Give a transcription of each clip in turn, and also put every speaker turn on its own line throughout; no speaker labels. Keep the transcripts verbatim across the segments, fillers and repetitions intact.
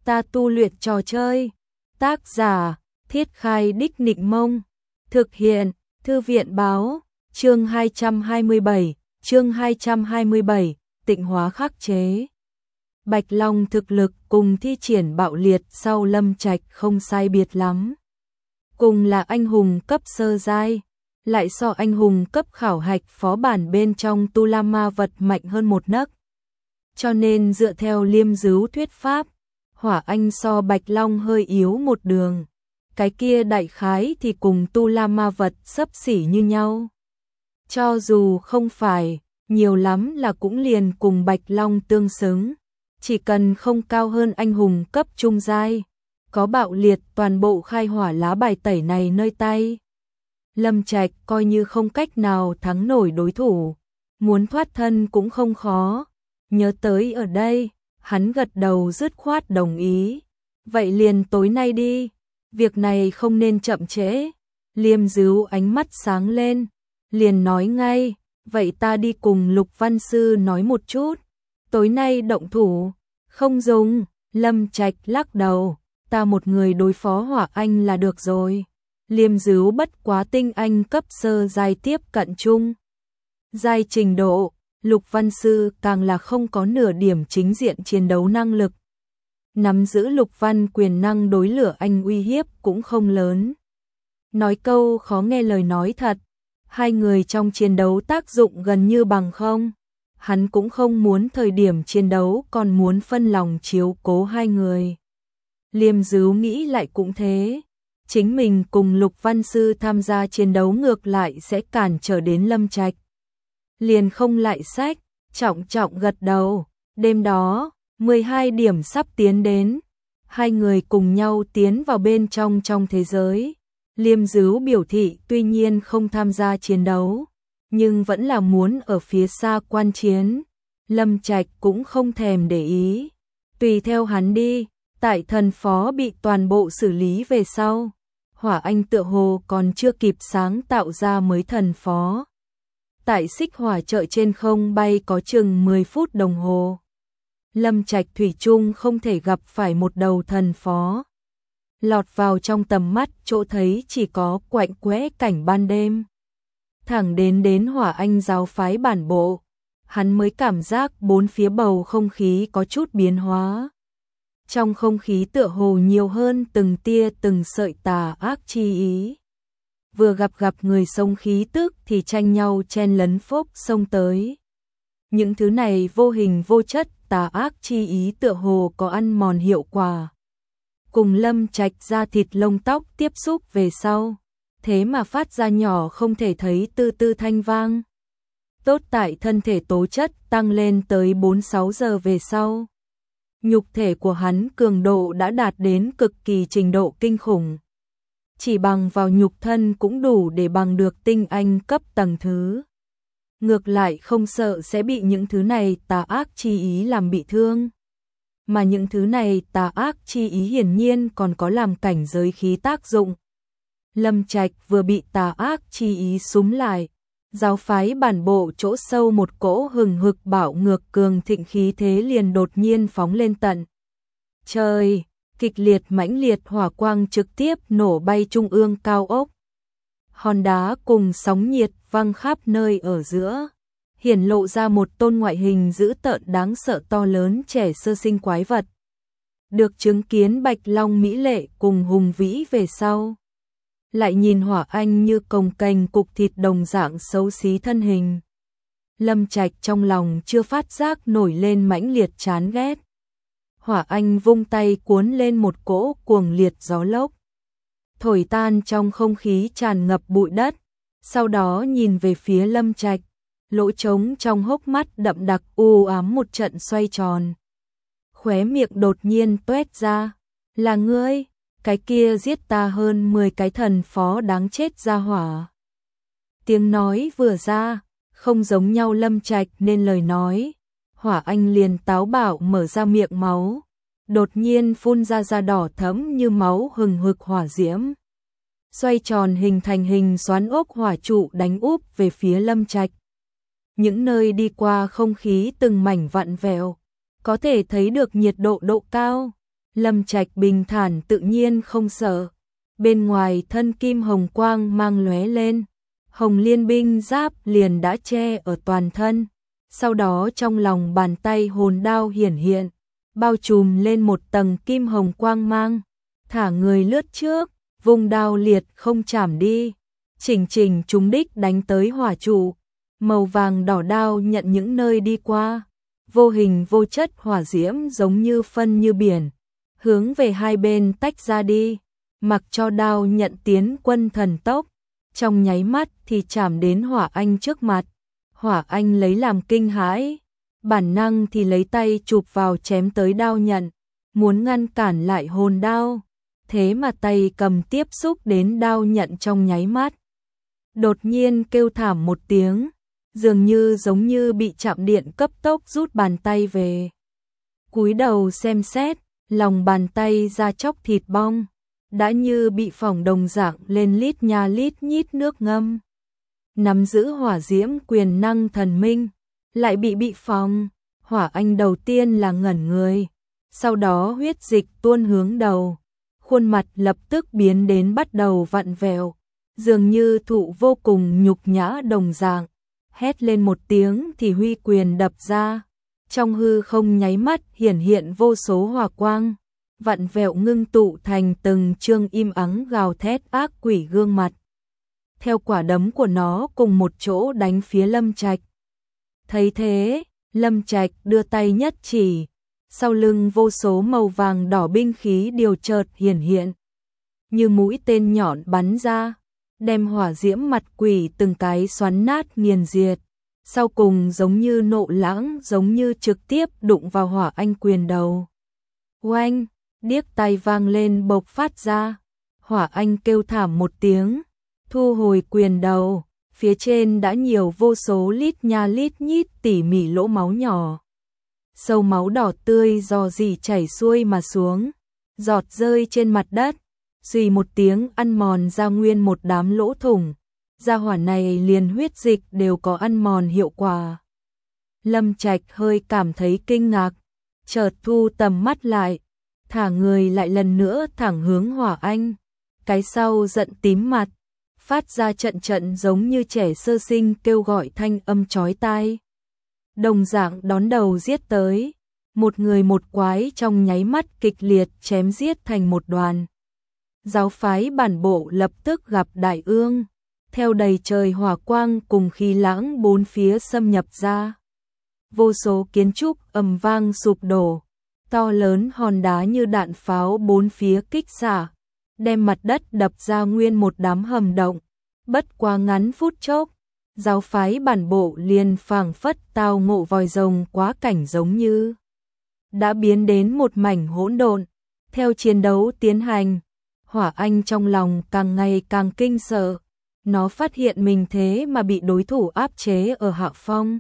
ta tu luyện trò chơi. Tác giả, Thiết Khai Đích Nịnh Mông. Thực hiện, Thư viện Báo. Chương hai trăm hai mươi bảy, chương hai trăm hai mươi bảy, tịnh hóa khắc chế. Bạch Long thực lực cùng thi triển bạo liệt sau Lâm Trạch không sai biệt lắm. Cùng là anh hùng cấp sơ giai, lại so anh hùng cấp khảo hạch phó bản bên trong tu la ma vật mạnh hơn một nấc. Cho nên dựa theo Liêm Dứu thuyết pháp, Hỏa Anh so Bạch Long hơi yếu một đường. Cái kia đại khái thì cùng tu la ma vật xấp xỉ như nhau. Cho dù không phải, nhiều lắm là cũng liền cùng Bạch Long tương xứng. Chỉ cần không cao hơn anh hùng cấp trung giai, có bạo liệt toàn bộ khai hỏa lá bài tẩy này nơi tay. Lâm Trạch coi như không cách nào thắng nổi đối thủ, muốn thoát thân cũng không khó. Nhớ tới ở đây, hắn gật đầu dứt khoát đồng ý. Vậy liền tối nay đi, việc này không nên chậm trễ. Liêm Dứu ánh mắt sáng lên, liền nói ngay, vậy ta đi cùng Lục Văn Sư nói một chút. Tối nay động thủ, không dùng. Lâm Trạch lắc đầu, ta một người đối phó Hỏa Anh là được rồi. Liêm Dứu bất quá tinh anh cấp sơ giai tiếp cận chung giai trình độ, Lục Văn Sư càng là không có nửa điểm chính diện chiến đấu năng lực. Nắm giữ Lục Văn quyền năng đối lửa anh uy hiếp cũng không lớn. Nói câu khó nghe lời nói thật, hai người trong chiến đấu tác dụng gần như bằng không. Hắn cũng không muốn thời điểm chiến đấu còn muốn phân lòng chiếu cố hai người. Liêm Dứu nghĩ lại cũng thế. Chính mình cùng Lục Văn Sư tham gia chiến đấu ngược lại sẽ cản trở đến Lâm Trạch. Liền không lại sách, trọng trọng gật đầu. Đêm đó, mười hai điểm sắp tiến đến. Hai người cùng nhau tiến vào bên trong trong thế giới. Liêm Dứu biểu thị tuy nhiên không tham gia chiến đấu, nhưng vẫn là muốn ở phía xa quan chiến. Lâm Trạch cũng không thèm để ý. Tùy theo hắn đi, tại thần phó bị toàn bộ xử lý về sau. Hỏa Anh tựa hồ còn chưa kịp sáng tạo ra mới thần phó. Tại xích hỏa chợ trên không bay có chừng mười phút đồng hồ. Lâm Trạch thủy chung không thể gặp phải một đầu thần phó. Lọt vào trong tầm mắt chỗ thấy chỉ có quạnh quẽ cảnh ban đêm. Thẳng đến đến Hỏa Anh giáo phái bản bộ, hắn mới cảm giác bốn phía bầu không khí có chút biến hóa. Trong không khí tựa hồ nhiều hơn từng tia từng sợi tà ác chi ý. Vừa gặp gặp người sống khí tức thì tranh nhau chen lấn phốc xông tới. Những thứ này vô hình vô chất tà ác chi ý tựa hồ có ăn mòn hiệu quả. Cùng Lâm Trạch da thịt lông tóc tiếp xúc về sau, thế mà phát ra nhỏ không thể thấy tư tư thanh vang. Tốt tại thân thể tố chất tăng lên tới bốn sáu giờ về sau. Nhục thể của hắn cường độ đã đạt đến cực kỳ trình độ kinh khủng. Chỉ bằng vào nhục thân cũng đủ để bằng được tinh anh cấp tầng thứ. Ngược lại không sợ sẽ bị những thứ này tà ác chi ý làm bị thương. Mà những thứ này tà ác chi ý hiển nhiên còn có làm cảnh giới khí tác dụng. Lâm Trạch vừa bị tà ác chi ý xúm lại. Giáo phái bản bộ chỗ sâu một cỗ hừng hực bạo ngược cường thịnh khí thế liền đột nhiên phóng lên tận trời, kịch liệt mãnh liệt hỏa quang trực tiếp nổ bay trung ương cao ốc. Hòn đá cùng sóng nhiệt văng khắp nơi ở giữa, hiển lộ ra một tôn ngoại hình dữ tợn đáng sợ to lớn trẻ sơ sinh quái vật. Được chứng kiến Bạch Long mỹ lệ cùng hùng vĩ về sau, lại nhìn Hỏa Anh như cồng kềnh cục thịt đồng dạng xấu xí thân hình. Lâm Trạch trong lòng chưa phát giác nổi lên mãnh liệt chán ghét. Hỏa Anh vung tay cuốn lên một cỗ cuồng liệt gió lốc, thổi tan trong không khí tràn ngập bụi đất, sau đó nhìn về phía Lâm Trạch, lỗ trống trong hốc mắt đậm đặc u ám một trận xoay tròn. Khóe miệng đột nhiên toét ra, là ngươi? Cái kia giết ta hơn mười cái thần phó đáng chết ra hỏa. Tiếng nói vừa ra, không giống nhau Lâm Trạch nên lời nói. Hỏa Anh liền táo bạo mở ra miệng máu, đột nhiên phun ra da đỏ thẫm như máu hừng hực hỏa diễm. Xoay tròn hình thành hình xoắn ốc hỏa trụ đánh úp về phía Lâm Trạch. Những nơi đi qua không khí từng mảnh vặn vẹo, có thể thấy được nhiệt độ độ cao. Lâm Trạch bình thản tự nhiên không sợ. Bên ngoài thân kim hồng quang mang lóe lên, hồng liên binh giáp liền đã che ở toàn thân. Sau đó trong lòng bàn tay hồn đao hiển hiện, bao trùm lên một tầng kim hồng quang mang, thả người lướt trước, vùng đao liệt không chạm đi, chỉnh chỉnh trúng đích đánh tới hỏa trụ. Màu vàng đỏ đao nhận những nơi đi qua, vô hình vô chất hỏa diễm giống như phân như biển, hướng về hai bên tách ra đi, mặc cho đao nhận tiến quân thần tốc, trong nháy mắt thì chạm đến Hỏa Anh trước mặt. Hỏa Anh lấy làm kinh hãi, bản năng thì lấy tay chụp vào chém tới đao nhận, muốn ngăn cản lại hồn đao, thế mà tay cầm tiếp xúc đến đao nhận trong nháy mắt. Đột nhiên kêu thảm một tiếng, dường như giống như bị chạm điện cấp tốc rút bàn tay về. Cúi đầu xem xét, lòng bàn tay da chóc thịt bong, đã như bị phỏng đồng dạng lên lít nha lít nhít nước ngâm. Nắm giữ hỏa diễm quyền năng thần minh, lại bị bị phỏng. Hỏa Anh đầu tiên là ngẩn người, sau đó huyết dịch tuôn hướng đầu, khuôn mặt lập tức biến đến bắt đầu vặn vẹo, dường như thụ vô cùng nhục nhã đồng dạng. Hét lên một tiếng thì huy quyền đập ra, trong hư không nháy mắt hiển hiện vô số hỏa quang, vặn vẹo ngưng tụ thành từng chương im ắng gào thét ác quỷ gương mặt. Theo quả đấm của nó cùng một chỗ đánh phía Lâm Trạch. Thấy thế, Lâm Trạch đưa tay nhất chỉ, sau lưng vô số màu vàng đỏ binh khí điều chợt hiển hiện, như mũi tên nhọn bắn ra, đem hỏa diễm mặt quỷ từng cái xoắn nát nghiền diệt, sau cùng giống như nộ lãng, giống như trực tiếp đụng vào Hỏa Anh quyền đầu. Oanh, điếc tai vang lên bộc phát ra, Hỏa Anh kêu thảm một tiếng, thu hồi quyền đầu, phía trên đã nhiều vô số lít nha lít nhít tỉ mỉ lỗ máu nhỏ. Sâu máu đỏ tươi rò rỉ chảy xuôi mà xuống, giọt rơi trên mặt đất, xùy một tiếng ăn mòn ra nguyên một đám lỗ thủng. Gia hỏa này liền huyết dịch đều có ăn mòn hiệu quả. Lâm Trạch hơi cảm thấy kinh ngạc, chợt thu tầm mắt lại, thả người lại lần nữa thẳng hướng Hỏa Anh. Cái sau giận tím mặt, phát ra trận trận giống như trẻ sơ sinh kêu gọi thanh âm chói tai. Đồng dạng đón đầu giết tới, một người một quái trong nháy mắt kịch liệt chém giết thành một đoàn. Giáo phái bản bộ lập tức gặp đại ương, theo đầy trời hỏa quang cùng khí lãng bốn phía xâm nhập ra. Vô số kiến trúc ầm vang sụp đổ, to lớn hòn đá như đạn pháo bốn phía kích xạ, đem mặt đất đập ra nguyên một đám hầm động. Bất quá ngắn phút chốc, giáo phái bản bộ liền phảng phất tao ngộ vòi rồng quá cảnh, giống như đã biến đến một mảnh hỗn độn. Theo chiến đấu tiến hành, Hỏa Anh trong lòng càng ngày càng kinh sợ, nó phát hiện mình thế mà bị đối thủ áp chế ở hạ phong.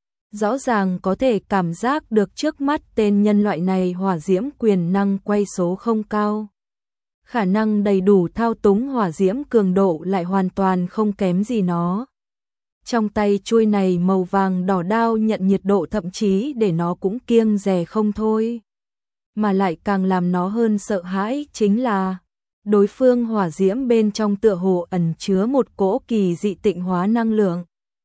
Rõ ràng có thể cảm giác được trước mắt tên nhân loại này hỏa diễm quyền năng quay số không cao. Khả năng đầy đủ thao túng hỏa diễm cường độ lại hoàn toàn không kém gì nó. Trong tay chuôi này màu vàng đỏ đao nhận nhiệt độ thậm chí để nó cũng kiêng dè không thôi. Mà lại càng làm nó hơn sợ hãi chính là đối phương hỏa diễm bên trong tựa hồ ẩn chứa một cỗ kỳ dị tịnh hóa năng lượng,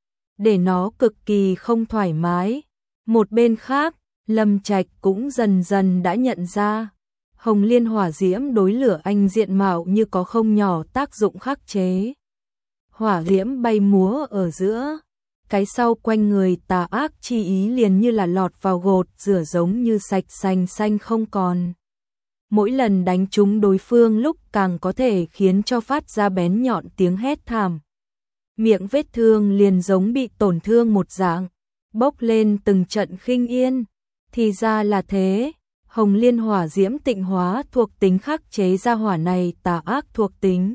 để nó cực kỳ không thoải mái. Một bên khác, Lâm Trạch cũng dần dần đã nhận ra, hồng liên hỏa diễm đối lửa anh diện mạo như có không nhỏ tác dụng khắc chế. Hỏa diễm bay múa ở giữa, cái sau quanh người tà ác chi ý liền như là lọt vào gột rửa, giống như sạch xanh xanh không còn. Mỗi lần đánh trúng đối phương lúc càng có thể khiến cho phát ra bén nhọn tiếng hét thảm. Miệng vết thương liền giống bị tổn thương một dạng, bốc lên từng trận khinh yên. Thì ra là thế, hồng liên hỏa diễm tịnh hóa thuộc tính khắc chế ra hỏa này tà ác thuộc tính.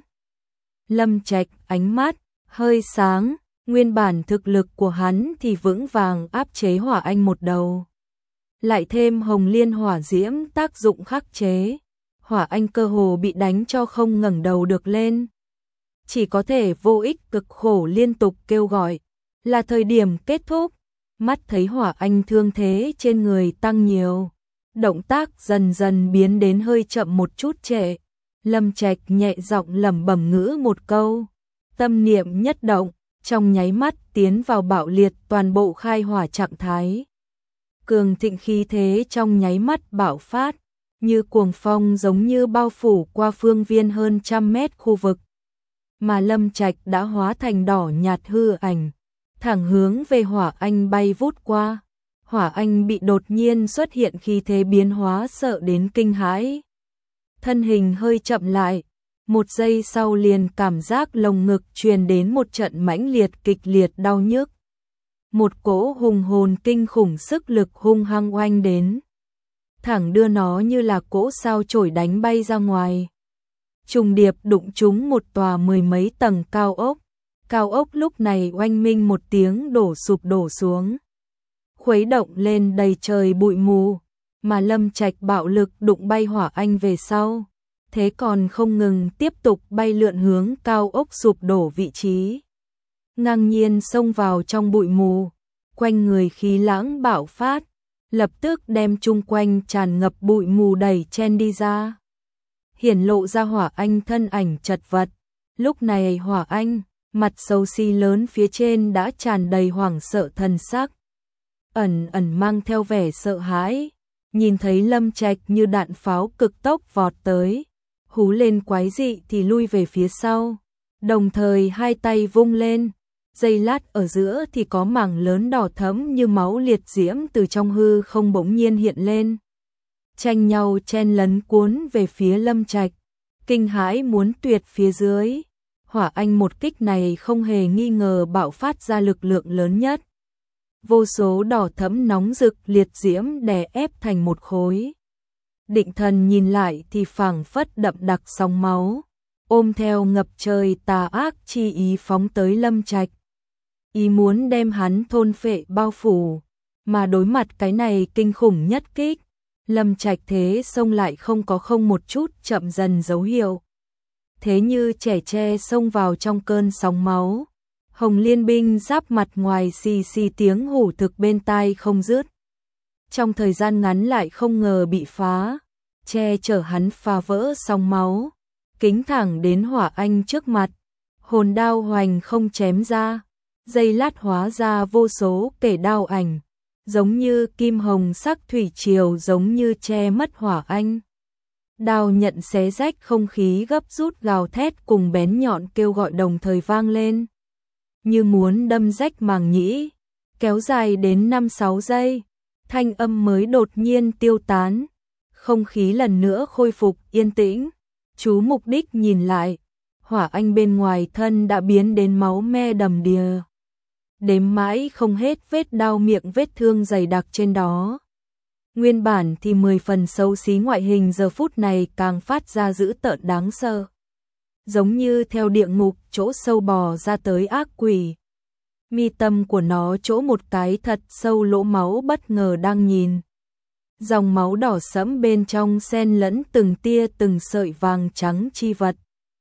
Lâm Trạch ánh mắt hơi sáng, nguyên bản thực lực của hắn thì vững vàng áp chế Hỏa Anh một đầu. Lại thêm hồng liên hỏa diễm tác dụng khắc chế, Hỏa Anh cơ hồ bị đánh cho không ngẩng đầu được lên. Chỉ có thể vô ích cực khổ liên tục kêu gọi, là thời điểm kết thúc. Mắt thấy Hỏa Anh thương thế trên người tăng nhiều, động tác dần dần biến đến hơi chậm một chút trễ. Lâm Trạch nhẹ giọng lẩm bẩm ngữ một câu, tâm niệm nhất động, trong nháy mắt tiến vào bạo liệt toàn bộ khai hỏa trạng thái. Cường thịnh khí thế trong nháy mắt bạo phát, như cuồng phong giống như bao phủ qua phương viên hơn trăm mét khu vực. Mà Lâm Trạch đã hóa thành đỏ nhạt hư ảnh, thẳng hướng về Hỏa Anh bay vút qua. Hỏa Anh bị đột nhiên xuất hiện khí thế biến hóa sợ đến kinh hãi. Thân hình hơi chậm lại, một giây sau liền cảm giác lồng ngực truyền đến một trận mãnh liệt kịch liệt đau nhức. Một cỗ hùng hồn kinh khủng sức lực hung hăng oanh đến, thẳng đưa nó như là cỗ sao chổi đánh bay ra ngoài. Trùng điệp đụng trúng một tòa mười mấy tầng cao ốc, cao ốc lúc này oanh minh một tiếng đổ sụp đổ xuống, khuấy động lên đầy trời bụi mù, mà Lâm Trạch bạo lực đụng bay Hỏa Anh về sau, thế còn không ngừng tiếp tục bay lượn hướng cao ốc sụp đổ vị trí. Ngang nhiên xông vào trong bụi mù, quanh người khí lãng bạo phát, lập tức đem chung quanh tràn ngập bụi mù đẩy chen đi ra. Hiển lộ ra Hỏa Anh thân ảnh chật vật, lúc này Hỏa Anh, mặt xấu xí lớn phía trên đã tràn đầy hoảng sợ thần sắc, ẩn ẩn mang theo vẻ sợ hãi, nhìn thấy Lâm Trạch như đạn pháo cực tốc vọt tới, hú lên quái dị thì lui về phía sau, đồng thời hai tay vung lên, giây lát ở giữa thì có mảng lớn đỏ thẫm như máu liệt diễm từ trong hư không bỗng nhiên hiện lên, tranh nhau chen lấn cuốn về phía Lâm Trạch, kinh hãi muốn tuyệt phía dưới. Hỏa Anh một kích này không hề nghi ngờ bạo phát ra lực lượng lớn nhất. Vô số đỏ thẫm nóng rực liệt diễm đè ép thành một khối. Định thần nhìn lại thì phảng phất đậm đặc sóng máu, ôm theo ngập trời tà ác chi ý phóng tới Lâm Trạch. Ý muốn đem hắn thôn phệ bao phủ, mà đối mặt cái này kinh khủng nhất kích, Lâm Trạch thế xông lại không có không một chút chậm dần dấu hiệu. Thế như trẻ tre xông vào trong cơn sóng máu. Hồng Liên binh giáp mặt ngoài xì xì tiếng hủ thực bên tai không dứt. Trong thời gian ngắn lại không ngờ bị phá, che chở hắn phá vỡ sóng máu, kính thẳng đến Hỏa Anh trước mặt, hồn đao hoành không chém ra, giây lát hóa ra vô số kẻ đao ảnh, giống như kim hồng sắc thủy triều giống như che mất Hỏa Anh. Đao nhận xé rách không khí gấp rút gào thét cùng bén nhọn kêu gọi đồng thời vang lên, như muốn đâm rách màng nhĩ, kéo dài đến năm sáu giây, thanh âm mới đột nhiên tiêu tán, không khí lần nữa khôi phục yên tĩnh. Chú mục đích nhìn lại, Hỏa Anh bên ngoài thân đã biến đến máu me đầm đìa, đếm mãi không hết vết đao miệng vết thương dày đặc trên đó. Nguyên bản thì mười phần xấu xí ngoại hình giờ phút này càng phát ra dữ tợn đáng sợ, giống như theo địa ngục chỗ sâu bò ra tới ác quỷ. Mi tâm của nó chỗ một cái thật sâu lỗ máu bất ngờ đang nhìn. Dòng máu đỏ sẫm bên trong xen lẫn từng tia từng sợi vàng trắng chi vật.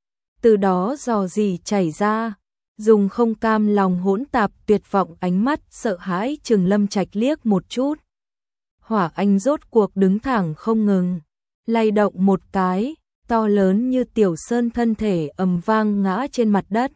Từ đó dò dỉ chảy ra, dùng không cam lòng hỗn tạp tuyệt vọng ánh mắt sợ hãi chừng Lâm Trạch liếc một chút. Hỏa Anh rốt cuộc đứng thẳng không ngừng, lay động một cái, to lớn như tiểu sơn thân thể ầm vang ngã trên mặt đất.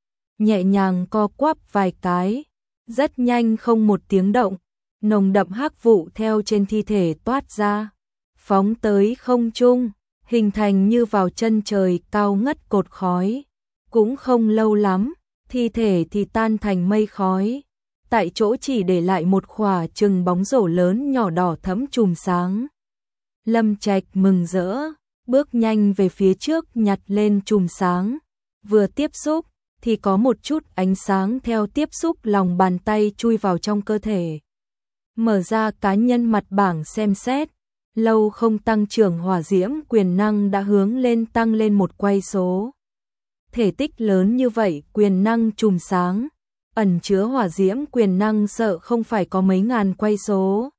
Nhẹ nhàng co quắp vài cái, rất nhanh không một tiếng động, nồng đậm hắc vụ theo trên thi thể toát ra, phóng tới không trung, hình thành như vào chân trời cao ngất cột khói. Cũng không lâu lắm, thi thể thì tan thành mây khói, tại chỗ chỉ để lại một khỏa chừng bóng rổ lớn nhỏ đỏ thẫm chùm sáng. Lâm Trạch mừng rỡ, bước nhanh về phía trước nhặt lên chùm sáng, vừa tiếp xúc thì có một chút ánh sáng theo tiếp xúc lòng bàn tay chui vào trong cơ thể. Mở ra cá nhân mặt bảng xem xét, lâu không tăng trưởng hỏa diễm quyền năng đã hướng lên tăng lên một quay số. Thể tích lớn như vậy quyền năng chùm sáng, ẩn chứa hỏa diễm quyền năng sợ không phải có mấy ngàn quay số.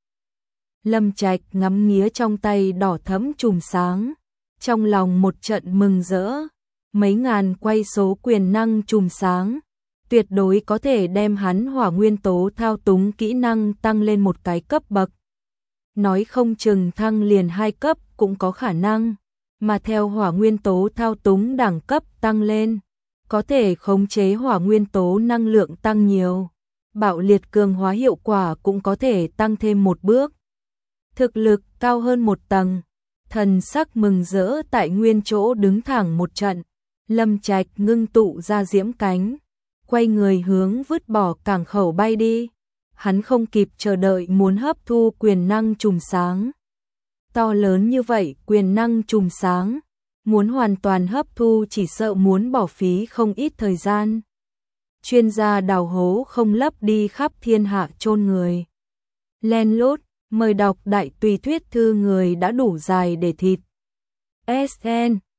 Lâm Trạch ngắm nghía trong tay đỏ thẫm chùm sáng, trong lòng một trận mừng rỡ, mấy ngàn quay số quyền năng chùm sáng, tuyệt đối có thể đem hắn hỏa nguyên tố thao túng kỹ năng tăng lên một cái cấp bậc. nói không chừng thăng liền hai cấp cũng có khả năng, mà theo hỏa nguyên tố thao túng đẳng cấp tăng lên, có thể khống chế hỏa nguyên tố năng lượng tăng nhiều, bạo liệt cường hóa hiệu quả cũng có thể tăng thêm một bước. Thực lực cao hơn một tầng, thần sắc mừng rỡ tại nguyên chỗ đứng thẳng một trận, Lâm Trạch ngưng tụ ra diễm cánh, quay người hướng vứt bỏ cảng khẩu bay đi. Hắn không kịp chờ đợi muốn hấp thu quyền năng trùm sáng. To lớn như vậy quyền năng trùm sáng, muốn hoàn toàn hấp thu chỉ sợ muốn bỏ phí không ít thời gian. Chuyên gia đào hố không lấp đi khắp thiên hạ chôn người. Len lút, mời đọc đại tùy thuyết thư người đã đủ dài để thịt. ét en